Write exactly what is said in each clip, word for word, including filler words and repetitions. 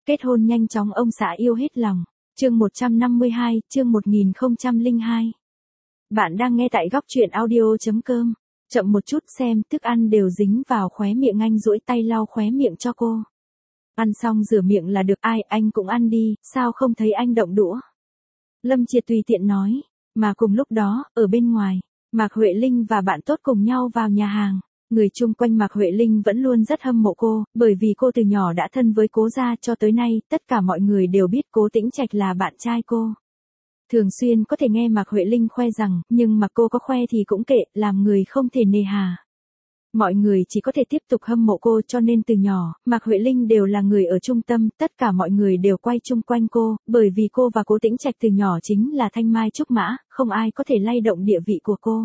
Kết hôn nhanh chóng ông xã yêu hết lòng. Chương một trăm năm mươi hai, chương một nghìn không trăm lẻ hai. Bạn đang nghe tại góc truyện audio chấm com. Chậm một chút xem, thức ăn đều dính vào khóe miệng, anh duỗi tay lau khóe miệng cho cô. Ăn xong rửa miệng là được. Ai, anh cũng ăn đi, sao không thấy anh động đũa? Lâm Triệt tùy tiện nói. Mà cùng lúc đó, ở bên ngoài, Mạc Huệ Linh và bạn tốt cùng nhau vào nhà hàng. Người chung quanh Mạc Huệ Linh vẫn luôn rất hâm mộ cô, bởi vì cô từ nhỏ đã thân với Cố gia cho tới nay, tất cả mọi người đều biết Cố Tĩnh Trạch là bạn trai cô. Thường xuyên có thể nghe Mạc Huệ Linh khoe rằng, nhưng mà cô có khoe thì cũng kệ, làm người không thể nề hà. Mọi người chỉ có thể tiếp tục hâm mộ cô, cho nên từ nhỏ, Mạc Huệ Linh đều là người ở trung tâm, tất cả mọi người đều quay chung quanh cô, bởi vì cô và Cố Tĩnh Trạch từ nhỏ chính là thanh mai trúc mã, không ai có thể lay động địa vị của cô.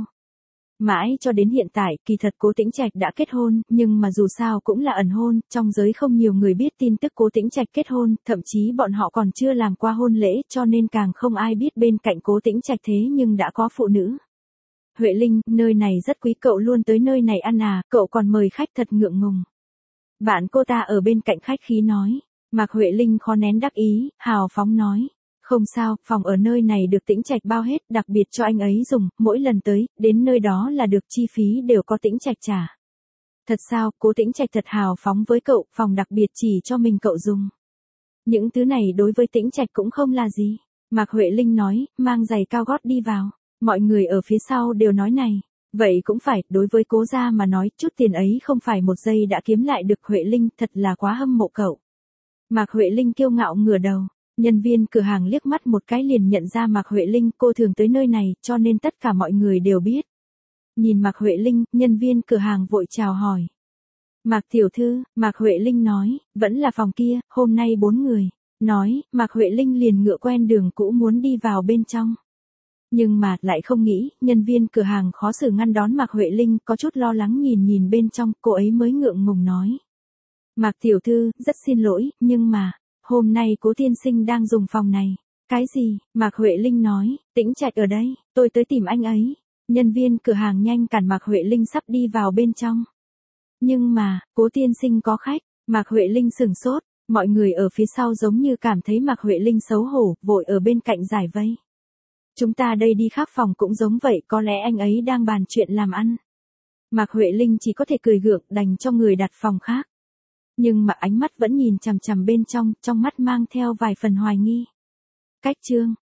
Mãi cho đến hiện tại, kỳ thật Cố Tĩnh Trạch đã kết hôn, nhưng mà dù sao cũng là ẩn hôn, trong giới không nhiều người biết tin tức Cố Tĩnh Trạch kết hôn, thậm chí bọn họ còn chưa làm qua hôn lễ, cho nên càng không ai biết bên cạnh Cố Tĩnh Trạch thế nhưng đã có phụ nữ. Huệ Linh, nơi này rất quý, cậu luôn tới nơi này ăn à, cậu còn mời khách, thật ngượng ngùng. Bạn cô ta ở bên cạnh khách khí nói. Mạc Huệ Linh khó nén đắc ý, hào phóng nói. Không sao, phòng ở nơi này được Tĩnh Trạch bao hết, đặc biệt cho anh ấy dùng, mỗi lần tới, đến nơi đó là được, chi phí đều có Tĩnh Trạch trả. Thật sao? Cố Tĩnh Trạch thật hào phóng với cậu, phòng đặc biệt chỉ cho mình cậu dùng. Những thứ này đối với Tĩnh Trạch cũng không là gì. Mạc Huệ Linh nói, mang giày cao gót đi vào. Mọi người ở phía sau đều nói này. Vậy cũng phải, đối với Cố gia mà nói, chút tiền ấy không phải một giây đã kiếm lại được. Huệ Linh, thật là quá hâm mộ cậu. Mạc Huệ Linh kiêu ngạo ngửa đầu. Nhân viên cửa hàng liếc mắt một cái liền nhận ra Mạc Huệ Linh, cô thường tới nơi này, cho nên tất cả mọi người đều biết. Nhìn Mạc Huệ Linh, nhân viên cửa hàng vội chào hỏi. Mạc tiểu thư, Mạc Huệ Linh nói, vẫn là phòng kia, hôm nay bốn người. Nói, Mạc Huệ Linh liền ngựa quen đường cũ muốn đi vào bên trong. Nhưng mà, lại không nghĩ, nhân viên cửa hàng khó xử ngăn đón Mạc Huệ Linh, có chút lo lắng nhìn nhìn bên trong, cô ấy mới ngượng ngùng nói. Mạc tiểu thư, rất xin lỗi, nhưng mà, hôm nay Cố tiên sinh đang dùng phòng này. Cái gì? Mạc Huệ Linh nói, Tĩnh Trạch ở đây, tôi tới tìm anh ấy. Nhân viên cửa hàng nhanh cản Mạc Huệ Linh sắp đi vào bên trong. Nhưng mà, Cố tiên sinh có khách. Mạc Huệ Linh sửng sốt, mọi người ở phía sau giống như cảm thấy Mạc Huệ Linh xấu hổ, vội ở bên cạnh giải vây. Chúng ta đây đi khác phòng cũng giống vậy, có lẽ anh ấy đang bàn chuyện làm ăn. Mạc Huệ Linh chỉ có thể cười gượng, đành cho người đặt phòng khác. Nhưng mà ánh mắt vẫn nhìn chằm chằm bên trong, trong mắt mang theo vài phần hoài nghi. Cách chương